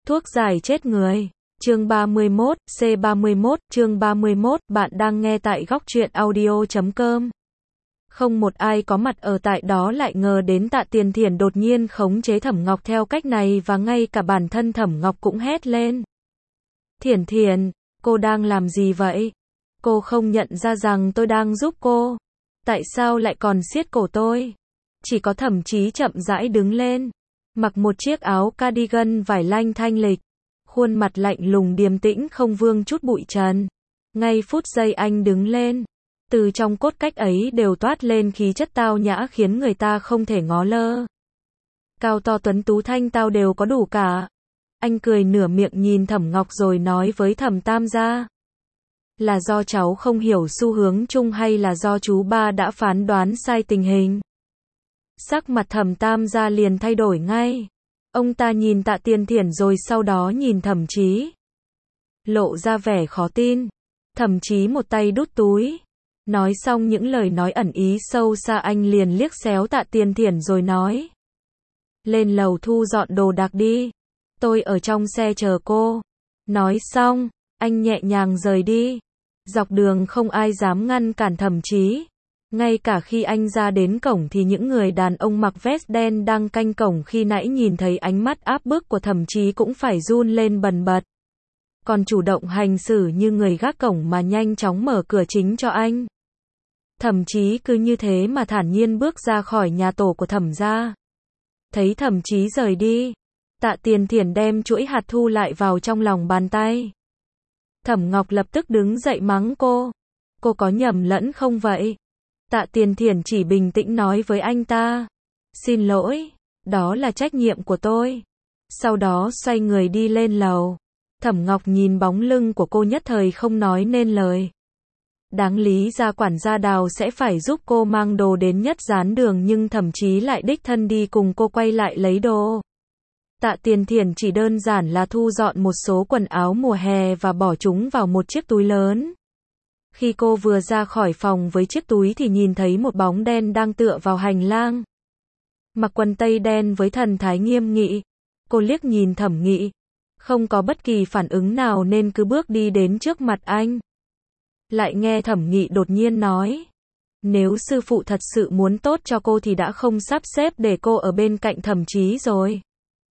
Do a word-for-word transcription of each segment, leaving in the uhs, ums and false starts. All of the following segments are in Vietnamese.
Thuốc giải chết người. Chương ba mươi mốt, C ba mươi mốt, chương ba mươi mốt, bạn đang nghe tại góc truyện audio chấm com. Không một ai có mặt ở tại đó lại ngờ đến Tạ Tiền Thiển đột nhiên khống chế Thẩm Ngọc theo cách này, và ngay cả bản thân Thẩm Ngọc cũng hét lên. Thiển Thiển, cô đang làm gì vậy? Cô không nhận ra rằng tôi đang giúp cô. Tại sao lại còn siết cổ tôi? Chỉ có Thẩm Chí chậm rãi đứng lên, mặc một chiếc áo cardigan vải lanh thanh lịch, khuôn mặt lạnh lùng điềm tĩnh không vương chút bụi trần. Ngay phút giây anh đứng lên, từ trong cốt cách ấy đều toát lên khí chất tao nhã khiến người ta không thể ngó lơ. Cao to tuấn tú thanh tao đều có đủ cả. Anh cười nửa miệng nhìn Thẩm Ngọc rồi nói với Thẩm Tam gia. Là do cháu không hiểu xu hướng chung hay là do chú ba đã phán đoán sai tình hình? Sắc mặt Thẩm Tam gia liền thay đổi ngay. Ông ta nhìn Tạ Tiền Thiển rồi sau đó nhìn Thẩm Chí, lộ ra vẻ khó tin. Thẩm Chí một tay đút túi, nói xong những lời nói ẩn ý sâu xa, anh liền liếc xéo Tạ Tiền Thiển rồi nói. Lên lầu thu dọn đồ đạc đi, tôi ở trong xe chờ cô. Nói xong, anh nhẹ nhàng rời đi. Dọc đường không ai dám ngăn cản Thẩm Chí. Ngay cả khi anh ra đến cổng thì những người đàn ông mặc vest đen đang canh cổng khi nãy nhìn thấy ánh mắt áp bức của Thẩm Chí cũng phải run lên bần bật. Còn chủ động hành xử như người gác cổng mà nhanh chóng mở cửa chính cho anh. Thẩm Chí cứ như thế mà thản nhiên bước ra khỏi nhà tổ của Thẩm gia. Thấy Thẩm Chí rời đi, Tạ Tiền Thiển đem chuỗi hạt thu lại vào trong lòng bàn tay. Thẩm Ngọc lập tức đứng dậy mắng cô. Cô có nhầm lẫn không vậy? Tạ Tiền Thiển chỉ bình tĩnh nói với anh ta. Xin lỗi, đó là trách nhiệm của tôi. Sau đó xoay người đi lên lầu. Thẩm Ngọc nhìn bóng lưng của cô nhất thời không nói nên lời. Đáng lý ra quản gia Đào sẽ phải giúp cô mang đồ đến nhất gián đường, nhưng Thẩm Chí lại đích thân đi cùng cô quay lại lấy đồ. Tạ Tiền Thiển chỉ đơn giản là thu dọn một số quần áo mùa hè và bỏ chúng vào một chiếc túi lớn. Khi cô vừa ra khỏi phòng với chiếc túi thì nhìn thấy một bóng đen đang tựa vào hành lang. Mặc quần tây đen với thần thái nghiêm nghị. Cô liếc nhìn Thẩm Nghị, không có bất kỳ phản ứng nào nên cứ bước đi đến trước mặt anh. Lại nghe Thẩm Nghị đột nhiên nói. Nếu sư phụ thật sự muốn tốt cho cô thì đã không sắp xếp để cô ở bên cạnh Thẩm Chí rồi.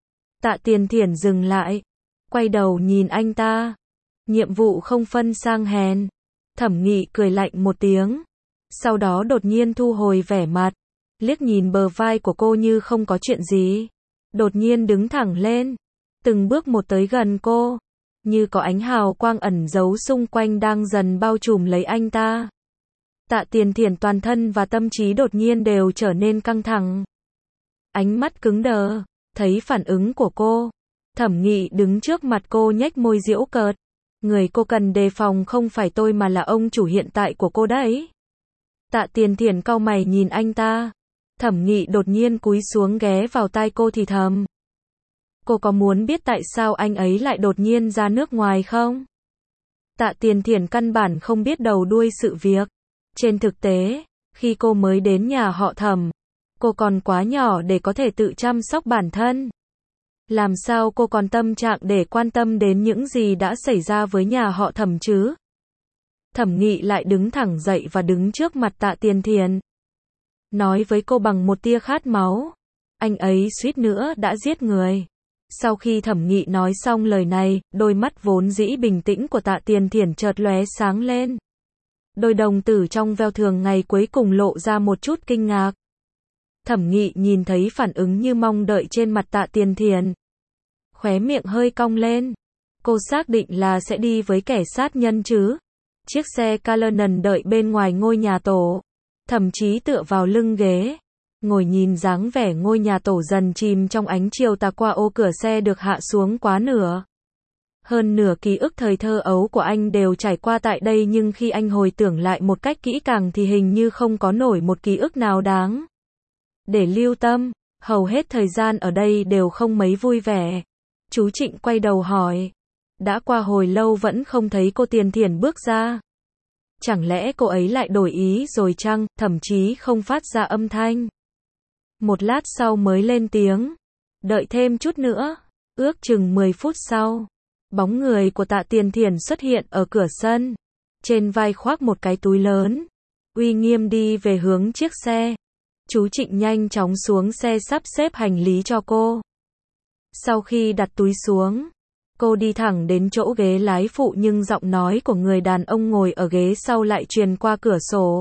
Tạ Tiền Thiển dừng lại, quay đầu nhìn anh ta. Nhiệm vụ không phân sang hèn. Thẩm Nghị cười lạnh một tiếng, sau đó đột nhiên thu hồi vẻ mặt, liếc nhìn bờ vai của cô như không có chuyện gì. Đột nhiên đứng thẳng lên, từng bước một tới gần cô, như có ánh hào quang ẩn giấu xung quanh đang dần bao trùm lấy anh ta. Tạ Tiền Thiển toàn thân và tâm trí đột nhiên đều trở nên căng thẳng. Ánh mắt cứng đờ, thấy phản ứng của cô. Thẩm Nghị đứng trước mặt cô nhếch môi giễu cợt. Người cô cần đề phòng không phải tôi mà là ông chủ hiện tại của cô đấy. Tạ Tiền Thiển cau mày nhìn anh ta. Thẩm Nghị đột nhiên cúi xuống ghé vào tai cô thì thầm. Cô có muốn biết tại sao anh ấy lại đột nhiên ra nước ngoài không? Tạ Tiền Thiển căn bản không biết đầu đuôi sự việc. Trên thực tế, khi cô mới đến nhà họ Thẩm, cô còn quá nhỏ để có thể tự chăm sóc bản thân. Làm sao cô còn tâm trạng để quan tâm đến những gì đã xảy ra với nhà họ Thẩm chứ? Thẩm Nghị lại đứng thẳng dậy và đứng trước mặt Tạ Tiền Thiển. Nói với cô bằng một tia khát máu. Anh ấy suýt nữa đã giết người. Sau khi Thẩm Nghị nói xong lời này, đôi mắt vốn dĩ bình tĩnh của Tạ Tiền Thiển chợt lóe sáng lên. Đôi đồng tử trong veo thường ngày cuối cùng lộ ra một chút kinh ngạc. Thẩm Nghị nhìn thấy phản ứng như mong đợi trên mặt Tạ Tiền Thiển, khóe miệng hơi cong lên. Cô xác định là sẽ đi với kẻ sát nhân chứ? Chiếc xe Cullinan đợi bên ngoài ngôi nhà tổ. Thẩm Chí tựa vào lưng ghế, ngồi nhìn dáng vẻ ngôi nhà tổ dần chìm trong ánh chiều tà qua ô cửa xe được hạ xuống quá nửa. Hơn nửa ký ức thời thơ ấu của anh đều trải qua tại đây, nhưng khi anh hồi tưởng lại một cách kỹ càng thì hình như không có nổi một ký ức nào đáng để lưu tâm. Hầu hết thời gian ở đây đều không mấy vui vẻ. Chú Trịnh quay đầu hỏi. Đã qua hồi lâu vẫn không thấy cô Tiền Thiển bước ra. Chẳng lẽ cô ấy lại đổi ý rồi chăng? Thậm chí không phát ra âm thanh. Một lát sau mới lên tiếng. Đợi thêm chút nữa. Ước chừng mười phút sau, bóng người của Tạ Tiền Thiển xuất hiện ở cửa sân. Trên vai khoác một cái túi lớn. Uy nghiêm đi về hướng chiếc xe. Chú Trịnh nhanh chóng xuống xe sắp xếp hành lý cho cô. Sau khi đặt túi xuống, cô đi thẳng đến chỗ ghế lái phụ nhưng giọng nói của người đàn ông ngồi ở ghế sau lại truyền qua cửa sổ.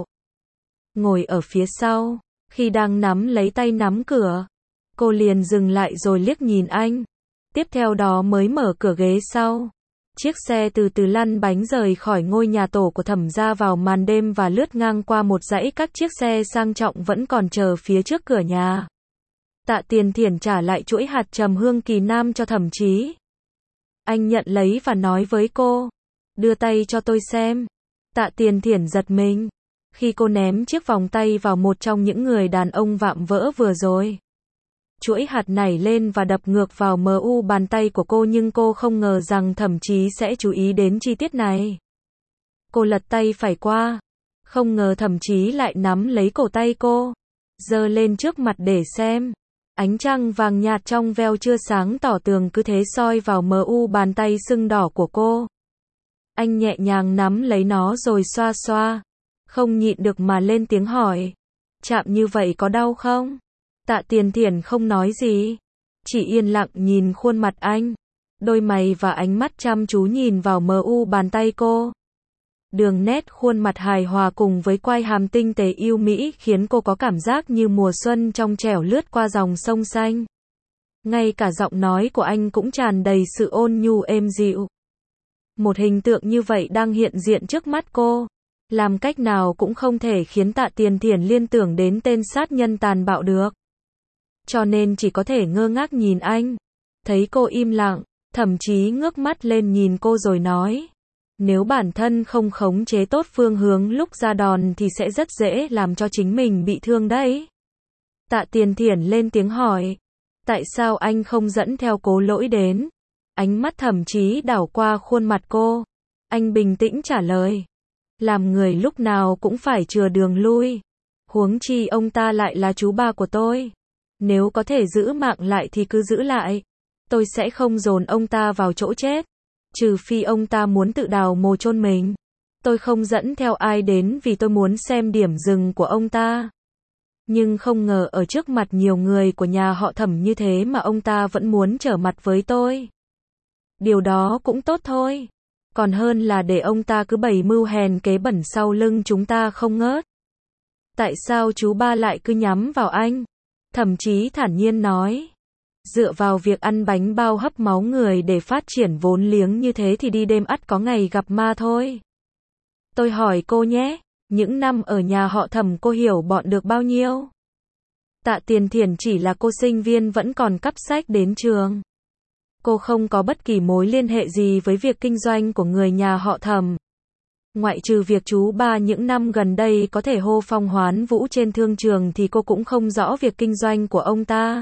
Ngồi ở phía sau, khi đang nắm lấy tay nắm cửa, cô liền dừng lại rồi liếc nhìn anh. Tiếp theo đó mới mở cửa ghế sau. Chiếc xe từ từ lăn bánh rời khỏi ngôi nhà tổ của Thẩm gia vào màn đêm và lướt ngang qua một dãy các chiếc xe sang trọng vẫn còn chờ phía trước cửa nhà. Tạ Tiền Thiển trả lại chuỗi hạt trầm hương Kỳ Nam cho Thẩm Chí. Anh nhận lấy và nói với cô, đưa tay cho tôi xem. Tạ Tiền Thiển giật mình, khi cô ném chiếc vòng tay vào một trong những người đàn ông vạm vỡ vừa rồi. Chuỗi hạt nảy lên và đập ngược vào mờ u bàn tay của cô nhưng cô không ngờ rằng Thẩm Chí sẽ chú ý đến chi tiết này. Cô lật tay phải qua, không ngờ Thẩm Chí lại nắm lấy cổ tay cô, giơ lên trước mặt để xem. Ánh trăng vàng nhạt trong veo chưa sáng tỏ tường cứ thế soi vào mờ u bàn tay sưng đỏ của cô. Anh nhẹ nhàng nắm lấy nó rồi xoa xoa, không nhịn được mà lên tiếng hỏi, chạm như vậy có đau không? Tạ Tiền Thiển không nói gì, chỉ yên lặng nhìn khuôn mặt anh, đôi mày và ánh mắt chăm chú nhìn vào mờ u bàn tay cô. Đường nét khuôn mặt hài hòa cùng với quai hàm tinh tế yêu mỹ khiến cô có cảm giác như mùa xuân trong trẻo lướt qua dòng sông xanh. Ngay cả giọng nói của anh cũng tràn đầy sự ôn nhu êm dịu. Một hình tượng như vậy đang hiện diện trước mắt cô, làm cách nào cũng không thể khiến Tạ Tiền Thiển liên tưởng đến tên sát nhân tàn bạo được. Cho nên chỉ có thể ngơ ngác nhìn anh. Thấy cô im lặng, Thẩm Chí ngước mắt lên nhìn cô rồi nói, nếu bản thân không khống chế tốt phương hướng lúc ra đòn thì sẽ rất dễ làm cho chính mình bị thương đấy. Tạ Tiền Thiển lên tiếng hỏi, tại sao anh không dẫn theo Cố Lỗi đến? Ánh mắt Thẩm Chí đảo qua khuôn mặt cô. Anh bình tĩnh trả lời, làm người lúc nào cũng phải chừa đường lui. Huống chi ông ta lại là chú ba của tôi. Nếu có thể giữ mạng lại thì cứ giữ lại. Tôi sẽ không dồn ông ta vào chỗ chết. Trừ phi ông ta muốn tự đào mồ chôn mình. Tôi không dẫn theo ai đến vì tôi muốn xem điểm dừng của ông ta. Nhưng không ngờ ở trước mặt nhiều người của nhà họ Thẩm như thế mà ông ta vẫn muốn trở mặt với tôi. Điều đó cũng tốt thôi. Còn hơn là để ông ta cứ bày mưu hèn kế bẩn sau lưng chúng ta không ngớt. Tại sao chú ba lại cứ nhắm vào anh? Thẩm Chí thản nhiên nói. Dựa vào việc ăn bánh bao hấp máu người để phát triển vốn liếng như thế thì đi đêm ắt có ngày gặp ma thôi. Tôi hỏi cô nhé, những năm ở nhà họ Thẩm cô hiểu bọn được bao nhiêu? Tạ Tiền Thiển chỉ là cô sinh viên vẫn còn cắp sách đến trường. Cô không có bất kỳ mối liên hệ gì với việc kinh doanh của người nhà họ Thẩm. Ngoại trừ việc chú ba những năm gần đây có thể hô phong hoán vũ trên thương trường thì cô cũng không rõ việc kinh doanh của ông ta.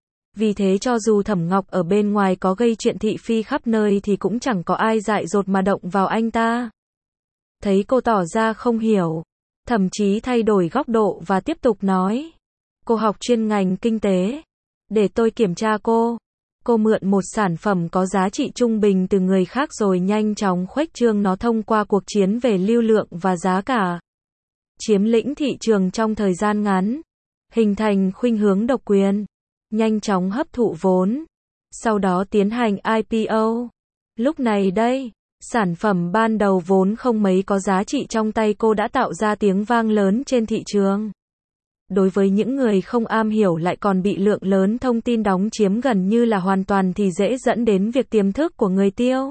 Vì thế cho dù Thẩm Ngọc ở bên ngoài có gây chuyện thị phi khắp nơi thì cũng chẳng có ai dại dột mà động vào anh ta. Thấy cô tỏ ra không hiểu, Thẩm Chí thay đổi góc độ và tiếp tục nói. Cô học chuyên ngành kinh tế. Để tôi kiểm tra cô. Cô mượn một sản phẩm có giá trị trung bình từ người khác rồi nhanh chóng khuếch trương nó thông qua cuộc chiến về lưu lượng và giá cả. Chiếm lĩnh thị trường trong thời gian ngắn. Hình thành khuynh hướng độc quyền. Nhanh chóng hấp thụ vốn. Sau đó tiến hành I P O. Lúc này đây, sản phẩm ban đầu vốn không mấy có giá trị trong tay cô đã tạo ra tiếng vang lớn trên thị trường. Đối với những người không am hiểu lại còn bị lượng lớn thông tin đóng chiếm gần như là hoàn toàn thì dễ dẫn đến việc tiềm thức của người tiêu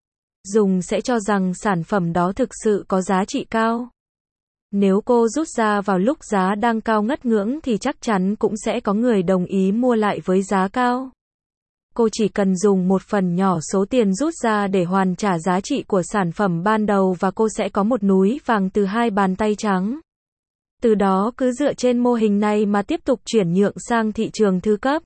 dùng sẽ cho rằng sản phẩm đó thực sự có giá trị cao. Nếu cô rút ra vào lúc giá đang cao ngất ngưỡng thì chắc chắn cũng sẽ có người đồng ý mua lại với giá cao. Cô chỉ cần dùng một phần nhỏ số tiền rút ra để hoàn trả giá trị của sản phẩm ban đầu và cô sẽ có một núi vàng từ hai bàn tay trắng. Từ đó cứ dựa trên mô hình này mà tiếp tục chuyển nhượng sang thị trường thứ cấp.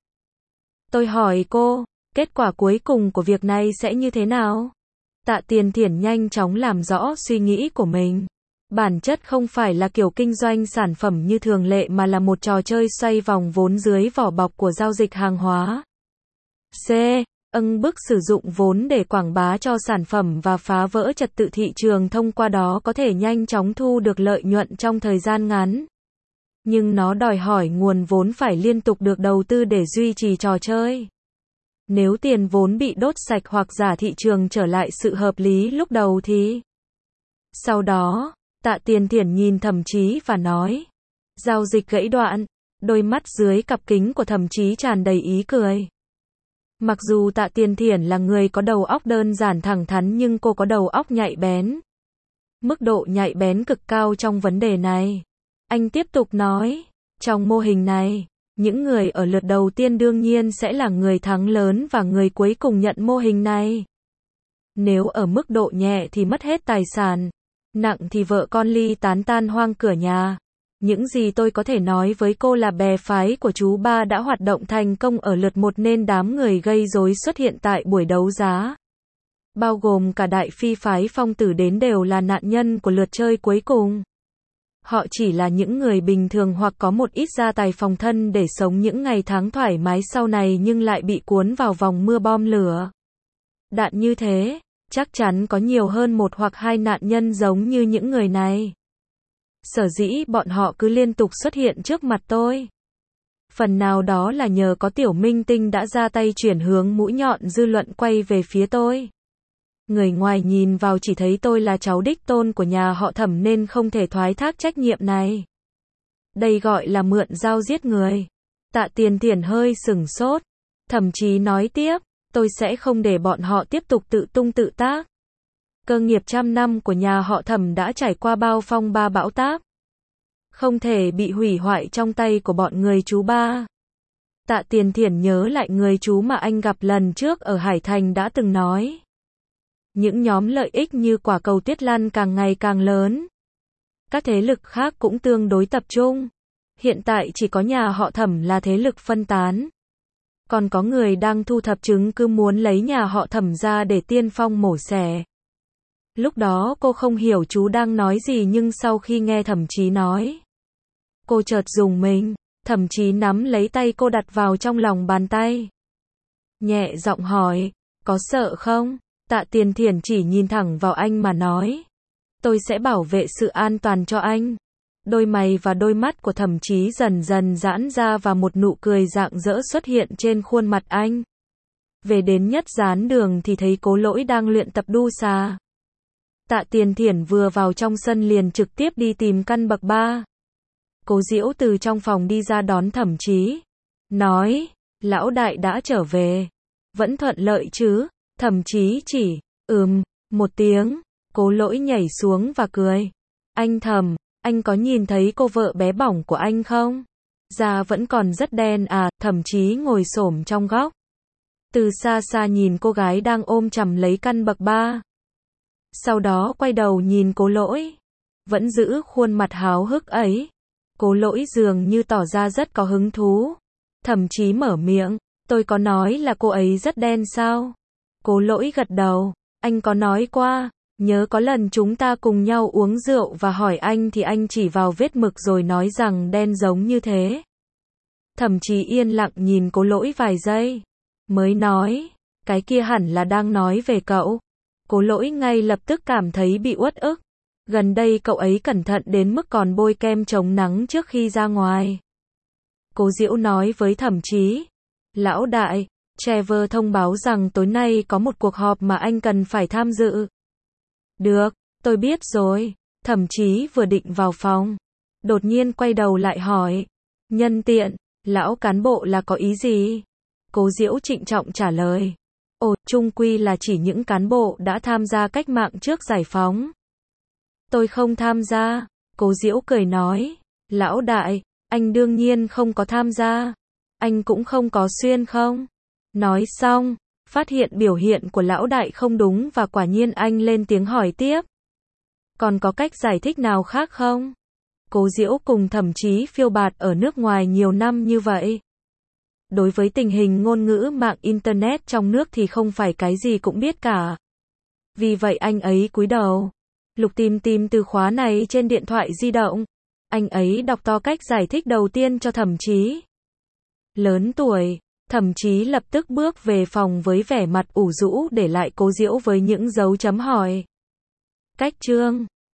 Tôi hỏi cô, kết quả cuối cùng của việc này sẽ như thế nào? Tạ Tiền Thiển nhanh chóng làm rõ suy nghĩ của mình. Bản chất không phải là kiểu kinh doanh sản phẩm như thường lệ mà là một trò chơi xoay vòng vốn dưới vỏ bọc của giao dịch hàng hóa. C. âng bức sử dụng vốn để quảng bá cho sản phẩm và phá vỡ trật tự thị trường, thông qua đó có thể nhanh chóng thu được lợi nhuận trong thời gian ngắn. Nhưng nó đòi hỏi nguồn vốn phải liên tục được đầu tư để duy trì trò chơi. Nếu tiền vốn bị đốt sạch hoặc giả thị trường trở lại sự hợp lý lúc đầu thì... Sau đó, Tạ Tiền Thiển nhìn Thẩm Chí và nói. Giao dịch gãy đoạn, đôi mắt dưới cặp kính của Thẩm Chí tràn đầy ý cười. Mặc dù Tạ Tiền Thiển là người có đầu óc đơn giản thẳng thắn nhưng cô có đầu óc nhạy bén. Mức độ nhạy bén cực cao trong vấn đề này. Anh tiếp tục nói, trong mô hình này, những người ở lượt đầu tiên đương nhiên sẽ là người thắng lớn và người cuối cùng nhận mô hình này. Nếu ở mức độ nhẹ thì mất hết tài sản, nặng thì vợ con ly tán tan hoang cửa nhà. Những gì tôi có thể nói với cô là bè phái của chú ba đã hoạt động thành công ở lượt một nên đám người gây rối xuất hiện tại buổi đấu giá. Bao gồm cả đại phi phái Phong Tử đến đều là nạn nhân của lượt chơi cuối cùng. Họ chỉ là những người bình thường hoặc có một ít gia tài phòng thân để sống những ngày tháng thoải mái sau này nhưng lại bị cuốn vào vòng mưa bom lửa. Đạn như thế, chắc chắn có nhiều hơn một hoặc hai nạn nhân giống như những người này. Sở dĩ bọn họ cứ liên tục xuất hiện trước mặt tôi. Phần nào đó là nhờ có tiểu minh tinh đã ra tay chuyển hướng mũi nhọn dư luận quay về phía tôi. Người ngoài nhìn vào chỉ thấy tôi là cháu đích tôn của nhà họ Thẩm nên không thể thoái thác trách nhiệm này. Đây gọi là mượn dao giết người. Tạ Tiền Thiển hơi sửng sốt. Thậm chí nói tiếp, tôi sẽ không để bọn họ tiếp tục tự tung tự tác. Cơ nghiệp trăm năm của nhà họ Thẩm đã trải qua bao phong ba bão táp. Không thể bị hủy hoại trong tay của bọn người chú ba. Tạ Tiền Thiển nhớ lại người chú mà anh gặp lần trước ở Hải Thành đã từng nói. Những nhóm lợi ích như quả cầu tuyết lăn càng ngày càng lớn. Các thế lực khác cũng tương đối tập trung. Hiện tại chỉ có nhà họ Thẩm là thế lực phân tán. Còn có người đang thu thập chứng cứ muốn lấy nhà họ Thẩm ra để tiên phong mổ xẻ. Lúc đó cô không hiểu chú đang nói gì nhưng sau khi nghe Thẩm Chí nói, cô chợt rùng mình. Thẩm Chí nắm lấy tay cô đặt vào trong lòng bàn tay. Nhẹ giọng hỏi, có sợ không? Tạ Tiền Thiển chỉ nhìn thẳng vào anh mà nói. Tôi sẽ bảo vệ sự an toàn cho anh. Đôi mày và đôi mắt của Thẩm Chí dần dần giãn ra và một nụ cười rạng rỡ xuất hiện trên khuôn mặt anh. Về đến nhất gián đường thì thấy Cố Lỗi đang luyện tập đu xà. Tạ Tiền Thiển vừa vào trong sân liền trực tiếp đi tìm căn bậc ba. Cố Diễu từ trong phòng đi ra đón Thẩm Chí. Nói, lão đại đã trở về. Vẫn thuận lợi chứ? Thẩm Chí chỉ, ừm, một tiếng. Cố Lỗi nhảy xuống và cười. Anh Thẩm, anh có nhìn thấy cô vợ bé bỏng của anh không? Da vẫn còn rất đen à? Thẩm Chí ngồi xổm trong góc. Từ xa xa nhìn cô gái đang ôm chầm lấy căn bậc ba. Sau đó quay đầu nhìn Cố Lỗi. Vẫn giữ khuôn mặt háo hức ấy. Cố Lỗi dường như tỏ ra rất có hứng thú. Thẩm Chí mở miệng, tôi có nói là cô ấy rất đen sao? Cố Lỗi gật đầu, anh có nói qua, nhớ có lần chúng ta cùng nhau uống rượu và hỏi anh thì anh chỉ vào vết mực rồi nói rằng đen giống như thế. Thẩm Chí yên lặng nhìn Cố Lỗi vài giây, mới nói, cái kia hẳn là đang nói về cậu. Cố Lỗi ngay lập tức cảm thấy bị uất ức. Gần đây cậu ấy cẩn thận đến mức còn bôi kem chống nắng trước khi ra ngoài. Cố Diễu nói với Thẩm Chí, lão đại, Trevor thông báo rằng tối nay có một cuộc họp mà anh cần phải tham dự. Được, tôi biết rồi. Thẩm Chí vừa định vào phòng, đột nhiên quay đầu lại hỏi, nhân tiện, lão cán bộ là có ý gì? Cố Diễu trịnh trọng trả lời, ồ, chung quy là chỉ những cán bộ đã tham gia cách mạng trước giải phóng. Tôi không tham gia. Cố Diễu cười nói, lão đại, anh đương nhiên không có tham gia. Anh cũng không có xuyên không? Nói xong, phát hiện biểu hiện của lão đại không đúng và quả nhiên anh lên tiếng hỏi tiếp. Còn có cách giải thích nào khác không? Cố Diễu cùng Thẩm Chí phiêu bạt ở nước ngoài nhiều năm như vậy. Đối với tình hình ngôn ngữ mạng Internet trong nước thì không phải cái gì cũng biết cả. Vì vậy anh ấy cúi đầu, lục tìm tìm từ khóa này trên điện thoại di động. Anh ấy đọc to cách giải thích đầu tiên cho Thẩm Chí. Lớn tuổi, thậm chí lập tức bước về phòng với vẻ mặt ủ rũ để lại Cố Diễu với những dấu chấm hỏi. Cách chương